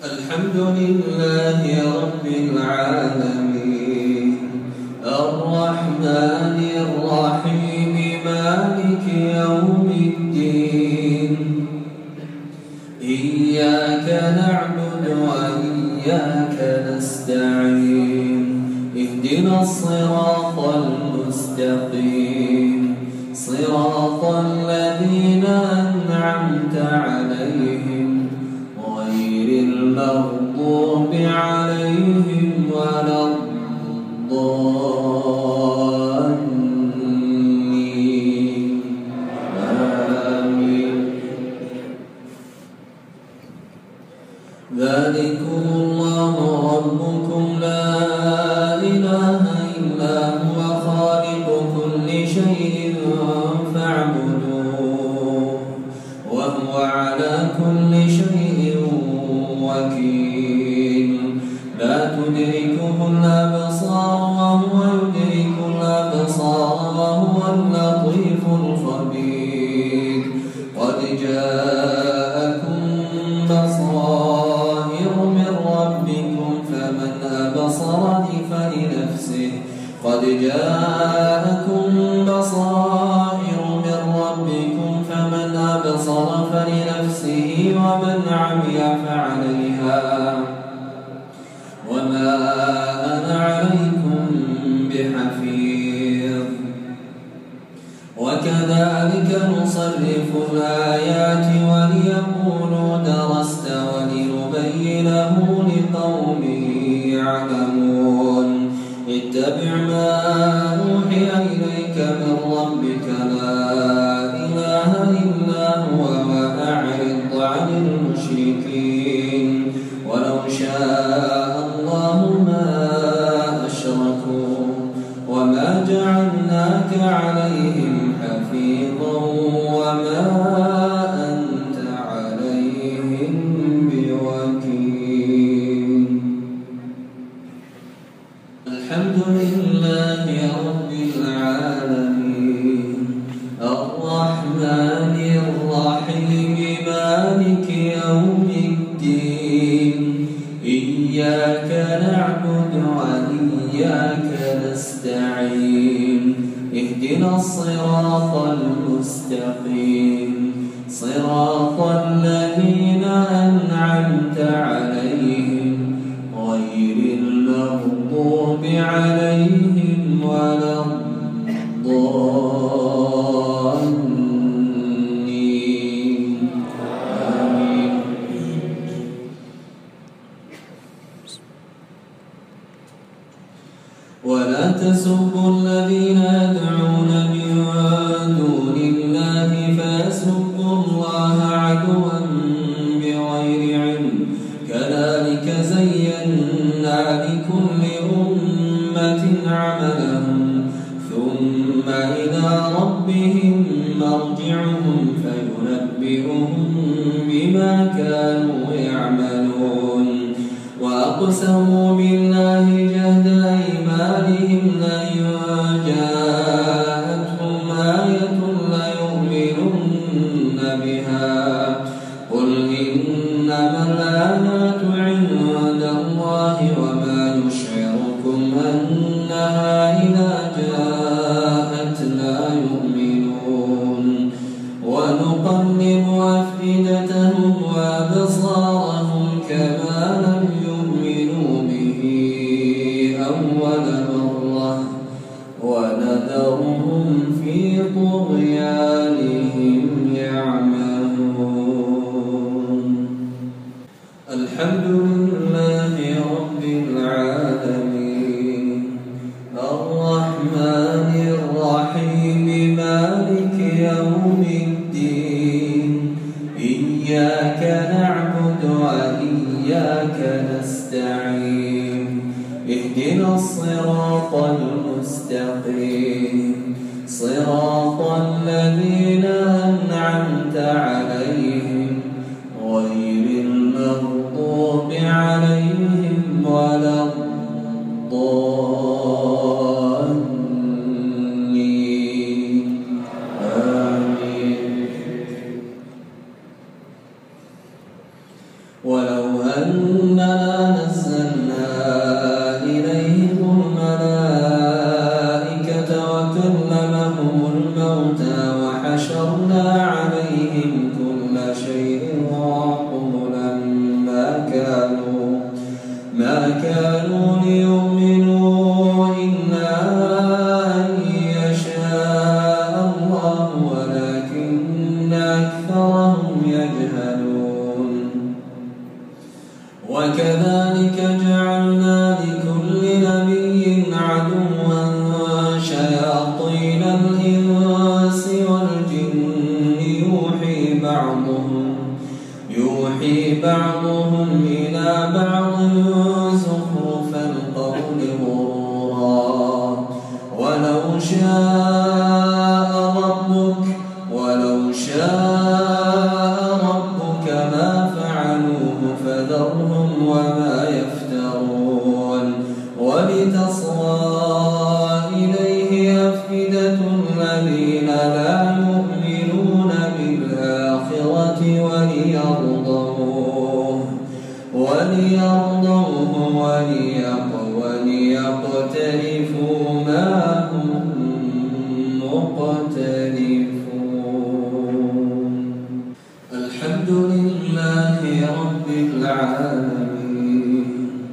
الحمد لله رب العالمين الرحمن الرحيم مالك يوم الدين إياك نعبد وإياك نستعين اهدنا الصراط المستقيم صراط الذين أنعمت عليهم غير المغضوب عليهم ولا الضالين آمين. ذلكم الله ربكم لا إله إلا هو خالق كل شيء فاعبدوه وهو على كل شيء وكيل. لا تدركه الأبصار وهو يدرك الأبصار وهو اللطيف الخبير. قد جاءكم بصائر من ربكم فمن أبصر فلنفسه قد جاءكم بصائر من ربكم فمن أبصر فلنفسه ومن عمي فعليها وما أنا عليكم بحفيظ. وكذلك نصرف الآيات وليقولوا درست ولنبينه لقوم يعلمون. اتبع ما أوحي إليك من ربك لا إله إلا هو وأعرض عن المشركين. ولو شاء الله ما أشركوا وما جعلناك عليهم حفيظا وما أنت عليهم بوكيل. الحمد لله رب العالمين الرحمن الرحيم مالك يوم الدين إياك نعبد وإياك نستعين اهدنا الصراط المستقيم صراط الذين أنعمت عليهم غير المغضوب عليهم ولا الضالين آمين. ولا تسبوا الذين يدعون من دون الله فيسبوا الله عدوا بغير علم كذلك زينا لكل أمة عملهم ثم إلى ربهم مرجعهم فينبئهم بما كانوا يعملون. وأقسموا بالله جهد أيمانهم لئن جاءتهم آية ليؤمنن بها قل إنما الآيات عند الله وما يشعركم أنها إذا جاءت لا يؤمنون. ونقلب أفئدتهم وأبصارهم كما لم يؤمنوا به أول مرة ونذرهم في طغيانهم يعمهون. الحمد لله رب العالمين الرحمن الرحيم مالك يوم الدين إياك نعبد وإياك نستعين اهدنا الصراط المستقيم صراط الذين أنعمت عليهم غير المغضوب عليهم ولا الضالين آمين. ولو أن أننا نزلنا إليهم الملائكة وكلمهم الموتى وحشرنا عليهم كل شيء قبلا ما كانوا ليؤمنوا إلا أن يشاء الله ولكن أكثرهم يجهلون وكذلك جعلنا لكل نبي عدوا شياطين الإنس والجن يوحي بعضهم إلى بعض زخرف القول غرورا ولو شاء ربك ما فعلوه فذرهم وما يفترون ولتصغى إليه أفئدة الذين لا يؤمنون بالآخرة وليرضوه وليقترفوا ما هم مقترفون. الحمد لله رب العالمين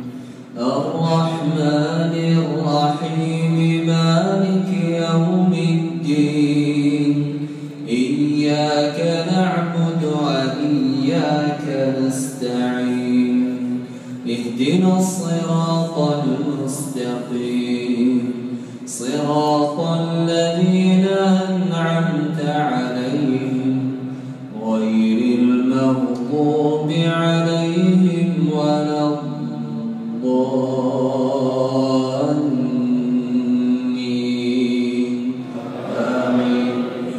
الرحمن الرحيم مالك يوم الدين إياك نعبد وإياك نستعين اهدنا الصراط المستقيم صراط الذين أنعمت عليهم غير المغضوب عليهم ولا الضالين آمين.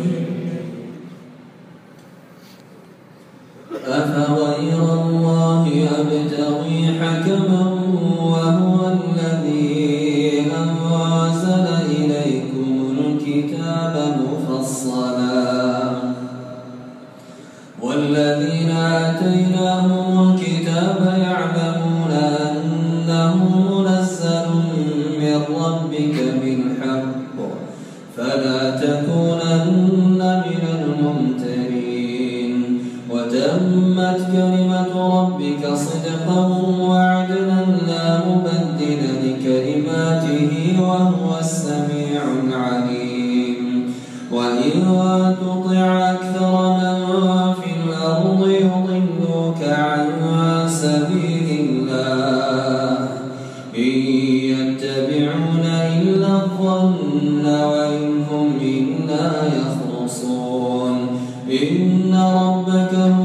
أفغير الله أبتغي حكما وهو الذي أنزل إليكم الكتاب مفصلا والذين آتيناهم الكتاب يعلمون أنه منزل من ربك بالحق فلا تكونن من الممترين وتمت كلمة ربك صدقا وعدلا لا مبدل لكلماته وهو السميع العليم وإن تطع أكثر من في الأرض يضلوك عن سبيل الله إن يتبعون إلا الظن وإن هم إلا يخرصون إن ربك